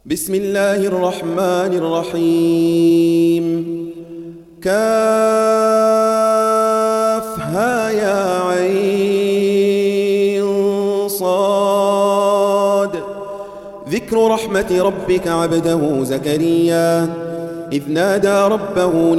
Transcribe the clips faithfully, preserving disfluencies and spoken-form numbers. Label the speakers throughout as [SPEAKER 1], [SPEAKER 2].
[SPEAKER 1] بسم الله الرحمن الرحيم. كافها يا عين صاد. ذكر رحمة ربك عبده زكريا إذ نادى ربه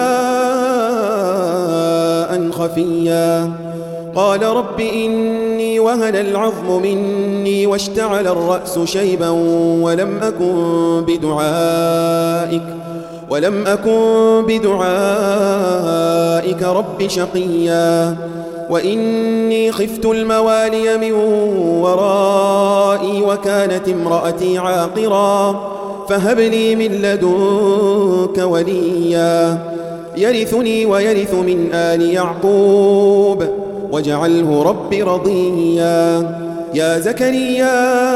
[SPEAKER 1] نداء خفيا قال رب إني وهن العظم مني واشتعل الرأس شيبا ولم أكن بدعائك ولم أكن بدعائك رب شقيا وإني خفت الموالي من ورائي وكانت امرأتي عاقرا فهب لي من لدنك وليا يرثني ويرث من آل يعقوب واجعله رب رضيا. يا زكريا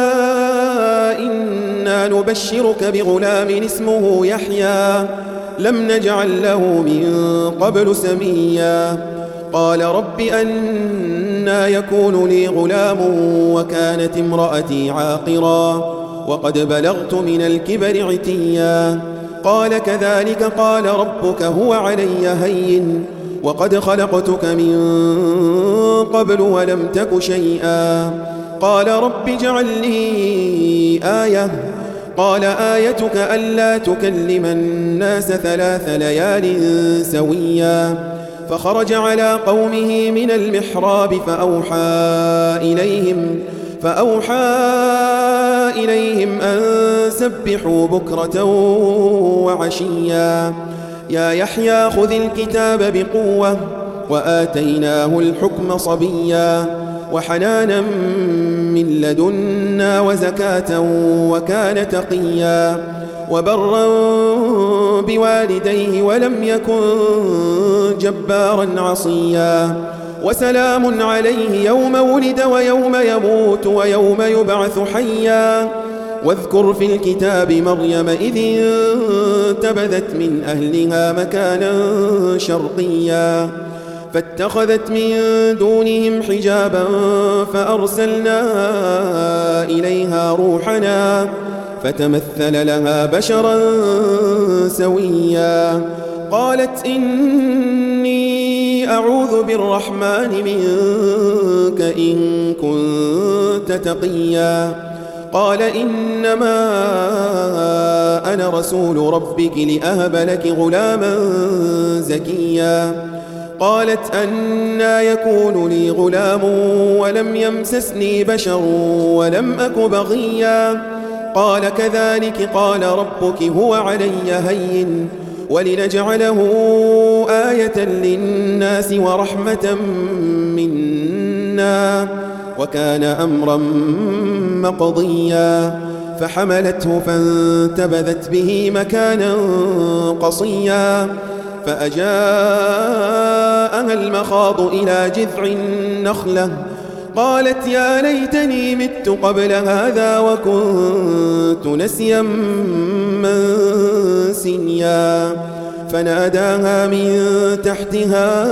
[SPEAKER 1] إنا نبشرك بغلام اسمه يحيى لم نجعل له من قبل سميا قال رب أنى يكون لي غلام وكانت امرأتي عاقرا وقد بلغت من الكبر عتيا قال كذلك قال ربك هو علي هين وقد خلقتك من قبل ولم تك شيئا قال رب اجعل لي آية قال آيتك ألا تكلم الناس ثلاث ليال سويا فخرج على قومه من المحراب فأوحى إليهم فأوحى إليهم أن سبحوا بكرة وعشيا يا يحيى خذ الكتاب بقوة وآتيناه الحكم صبيا وحنانا من لدنا وزكاة وكان تقيا وبرا بوالديه ولم يكن جبارا عصيا وسلام عليه يوم ولد ويوم يموت ويوم يبعث حيا واذكر في الكتاب مريم إذ انتبذت من أهلها مكانا شرقيا فاتخذت من دونهم حجابا فأرسلنا إليها روحنا فتمثل لها بشرا سويا قالت إني أعوذ بالرحمن منك إن كنت تقيا قال إنما أنا رسول ربك لأهب لك غلاما زكيا قالت أنى يكون لي غلام ولم يمسسني بشر ولم أك بغيا قال كذلك قال ربك هو علي هين ولنجعله آية للناس ورحمة منا وكان أمرا مقضيا فحملته فانتبذت به مكانا قصيا فأجاءها المخاض إلى جذع النخلة قالت يا ليتني مت قبل هذا وكنت نسيا منسيا فناداها من تحتها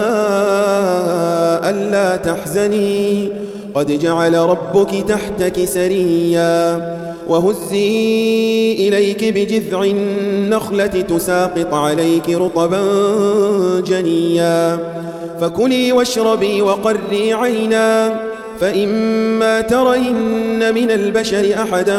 [SPEAKER 1] ألا تحزني قد جعل ربك تحتك سريا وهزي إليك بجذع النخلة تساقط عليك رطبا جنيا فكلي واشربي وقري عينا فإما ترين من البشر أحدا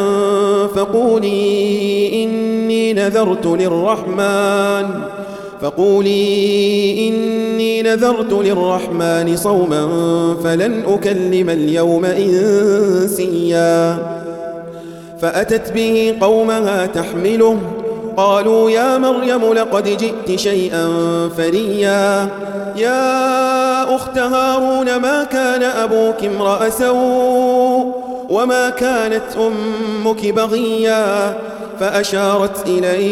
[SPEAKER 1] فقولي إني نذرت للرحمن فقولي إني نذرت للرحمن صوما فلن أكلم اليوم إنسيا فأتت به قومها تحمله قالوا يا مريم لقد جئت شيئا فريا يا أخت هارون ما كان أبوك امرأ سوء وما كانت أمك بغيا فأشارت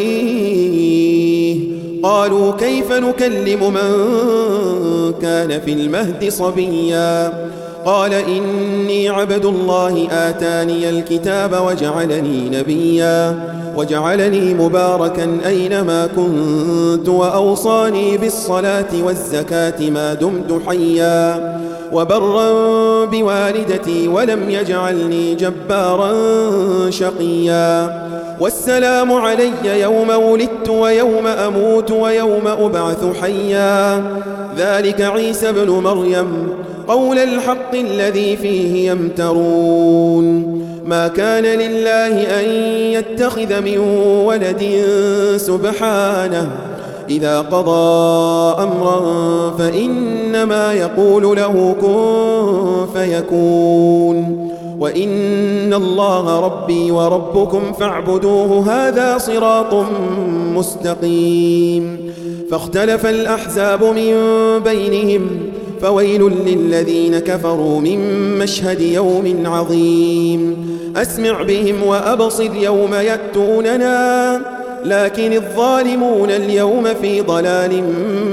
[SPEAKER 1] إليه قالوا كيف نكلم من كان في المهد صبيا قال إني عبد الله آتاني الكتاب وجعلني نبيا وجعلني مباركا أينما كنت وأوصاني بالصلاة والزكاة ما دمت حيا وبرا بوالدتي ولم يجعلني جبارا شقيا والسلام علي يوم ولدت ويوم أموت ويوم أبعث حيا ذلك عيسى بن مريم قول الحق الذي فيه يمترون ما كان لله أن يتخذ من ولد سبحانه إذا قضى أمرا فإنما يقول له كن فيكون وإن الله ربي وربكم فاعبدوه هذا صراط مستقيم فاختلف الأحزاب من بينهم فويل للذين كفروا من مشهد يوم عظيم أسمع بهم وأبصر يوم يأتوننا لكن الظالمون اليوم في ضلال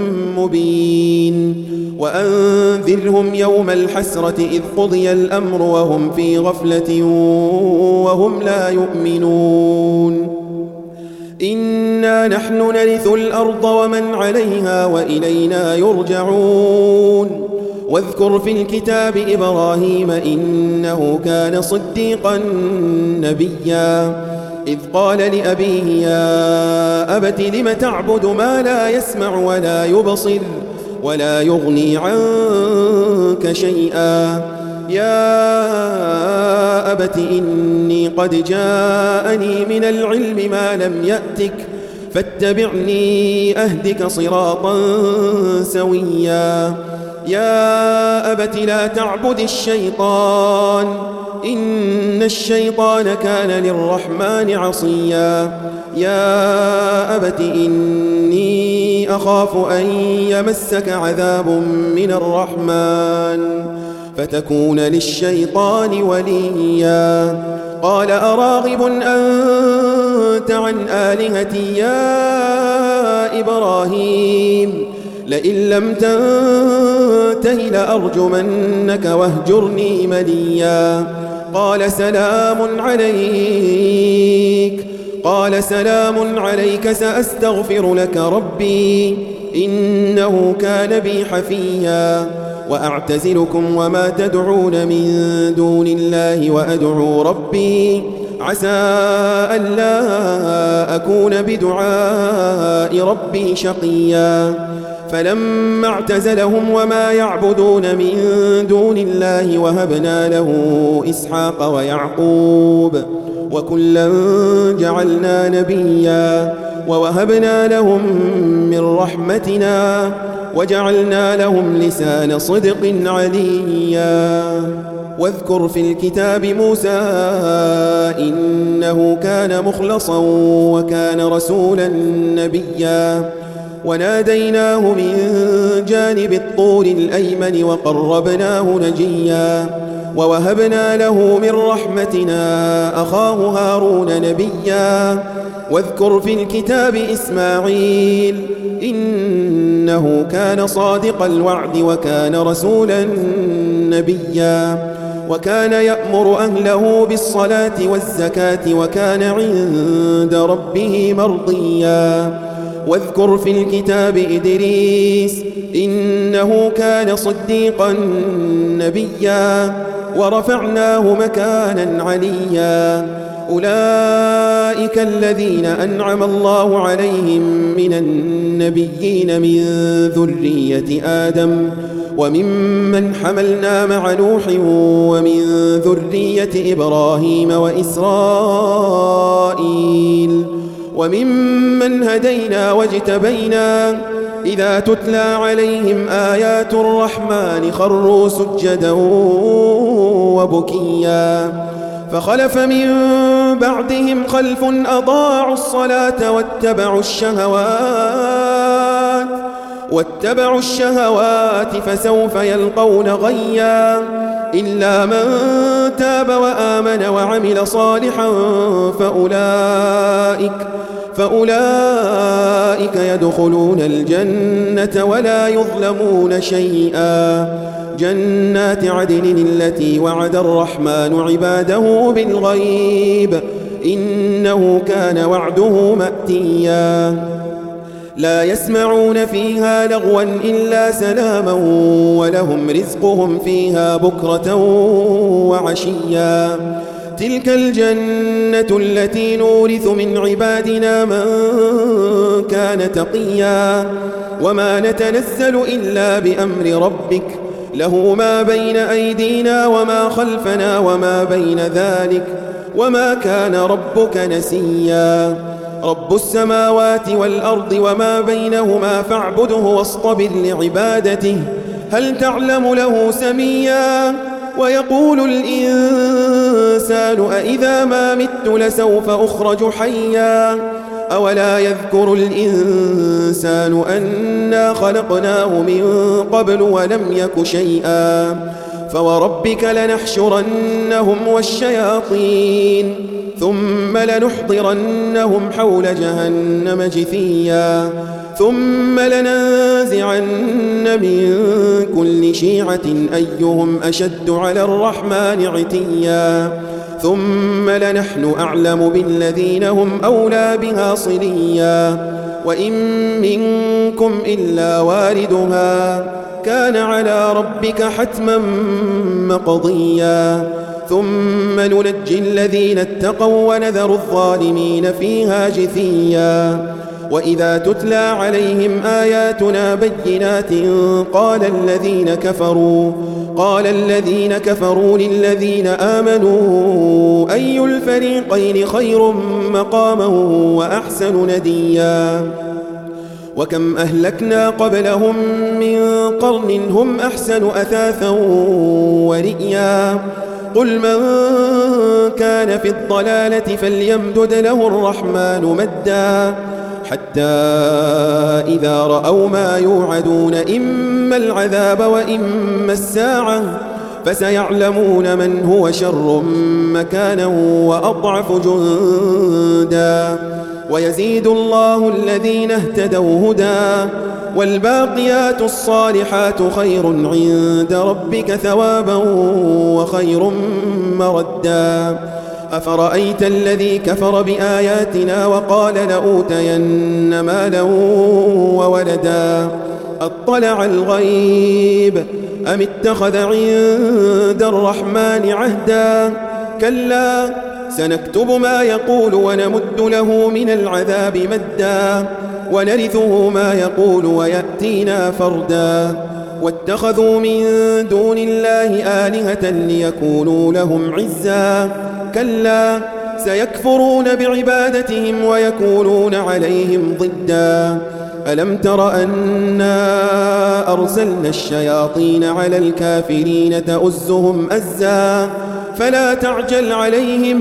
[SPEAKER 1] مبين وأنذرهم يوم الحسرة إذ قضي الأمر وهم في غفلة وهم لا يؤمنون إنا نحن نرث الأرض ومن عليها وإلينا يرجعون واذكر في الكتاب إبراهيم إنه كان صديقا نبيا إذ قال لأبيه يا أبت لم تعبد ما لا يسمع ولا يبصر ولا يغني عنك شيئا يا أبت إني قد جاءني من العلم ما لم يأتك فاتبعني أهدك صراطا سويا يا أبت لا تعبد الشيطان إن الشيطان كان للرحمن عصيا يا أبت إني أخاف أن يمسك عذاب من الرحمن فتكون للشيطان وليا قال أراغب أنت عن آلهتي يا إبراهيم لئن لم تنته لأرجمنك واهجرني مليا قال سلام عليك قال سلام عليك سأستغفر لك ربي إنه كان بي حفيا وأعتزلكم وما تدعون من دون الله وأدعو ربي عسى ألا أكون بدعاء ربي شقيا فلما اعتزلهم وما يعبدون من دون الله وهبنا له إسحاق ويعقوب وكلا جعلنا نبيا ووهبنا لهم من رحمتنا وجعلنا لهم لسان صدق عليا واذكر في الكتاب موسى إنه كان مخلصا وكان رسولا نبيا وناديناه من جانب الطور الأيمن وقربناه نجيا ووهبنا له من رحمتنا أخاه هارون نبيا واذكر في الكتاب إسماعيل إنه كان صادق الوعد وكان رسولا نبيا وكان يأمر أهله بالصلاة والزكاة وكان عند ربه مرضيا واذكر في الكتاب إدريس إنه كان صديقا نبيا ورفعناه مكانا عليا أولئك الذين أنعم الله عليهم من النبيين من ذرية آدم وممن حملنا مع نوح ومن ذرية إبراهيم وإسرائيل وممن هدينا واجتبينا إذا تتلى عليهم آيات الرحمن خروا سجدا وبكيا فخلف من بعدهم خلف أضاعوا الصلاة واتبعوا الشهوات واتبعوا الشهوات فسوف يلقون غيا إلا من تاب وآمن وعمل صالحا فأولئك فأولئك يدخلون الجنة ولا يظلمون شيئا جنات عدن التي وعد الرحمن عباده بالغيب إنه كان وعده مأتيا لا يسمعون فيها لغوا إلا سلاما ولهم رزقهم فيها بكرة وعشيا تلك الجنة التي نورث من عبادنا من كان تقيا وما نتنزل إلا بأمر ربك له ما بين أيدينا وما خلفنا وما بين ذلك وما كان ربك نسيا رب السماوات والأرض وما بينهما فاعبده واصطبر لعبادته هل تعلم له سميا ويقول الإنسان أإذا ما مت لسوف أخرج حيا أولا يذكر الإنسان أنا خلقناه من قبل ولم يك شيئا فوربك لنحشرنهم والشياطين ثم لنحضرنهم حول جهنم جثيا ثم لننزعن من كل شيعة أيهم أشد على الرحمن عتيا ثم لنحن أعلم بالذين هم أولى بها صليا وإن منكم إلا واردها كان على ربك حتما مقضيا ثم ننجي الذين اتقوا ونذر الظالمين فيها جثيا وإذا تتلى عليهم آياتنا بينات قال الذين كفروا قال الذين كفروا للذين آمنوا أي الفريقين خير مقاما وأحسن نديا وكم أهلكنا قبلهم من قرن هم أحسن أثاثا ورئيا قل من كان في الضلالة فليمدد له الرحمن مدا حتى إذا رأوا ما يوعدون إما العذاب وإما الساعة فسيعلمون من هو شر مكانا وأضعف جندا ويزيد الله الذين اهتدوا هدى والباقيات الصالحات خير عند ربك ثوابا وخير مردا أفرأيت الذي كفر بآياتنا وقال لأوتين مالا وولدا أطلع الغيب أم اتخذ عند الرحمن عهدا كلا سنكتب ما يقول ونمد له من العذاب مدا ونرثه ما يقول ويأتينا فردا واتخذوا من دون الله آلهة ليكونوا لهم عزا كلا سيكفرون بعبادتهم ويكونون عليهم ضدا ألم تر أنا أرسلنا الشياطين على الكافرين تؤزهم أزا فلا تعجل عليهم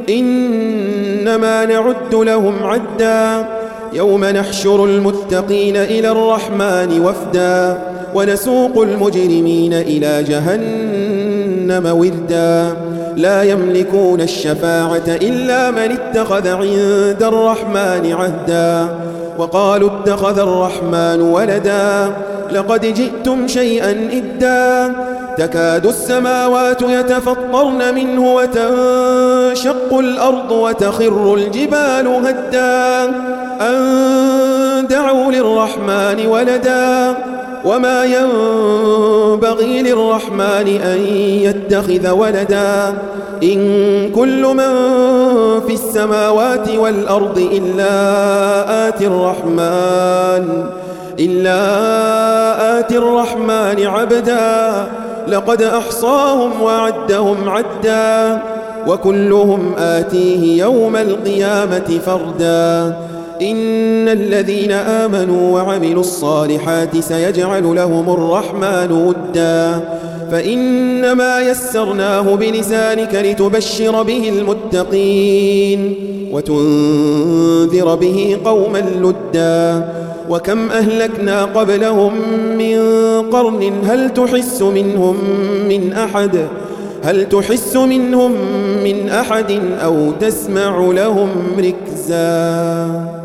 [SPEAKER 1] إنما نعد لهم عدا يوم نحشر المتقين إلى الرحمن وفدا ونسوق المجرمين إلى جهنم وردا لا يملكون الشفاعة إلا من اتخذ عند الرحمن عهدا وقالوا اتخذ الرحمن ولدا لقد جئتم شيئا إدا تكاد السماوات يتفطرن منه وتنشق الأرض وتخر الجبال هدا أن دعوا للرحمن ولدا وما ينبغي للرحمن أن يتخذ ولدا إن كل من في السماوات والأرض إلا آتي الرحمن إلا آتي الرحمن عبدا لقد أحصاهم وعدهم عدا وكلهم آتيه يوم القيامة فردا إن الذين آمنوا وعملوا الصالحات سيجعل لهم الرحمن ودا فإنما يسرناه بلسانك لتبشر به المتقين وتنذر به قوما لدا وكم أهلكنا قبلهم من قرن هل تحس منهم من أحد هل تحس منهم من أحد أو تسمع لهم ركزا.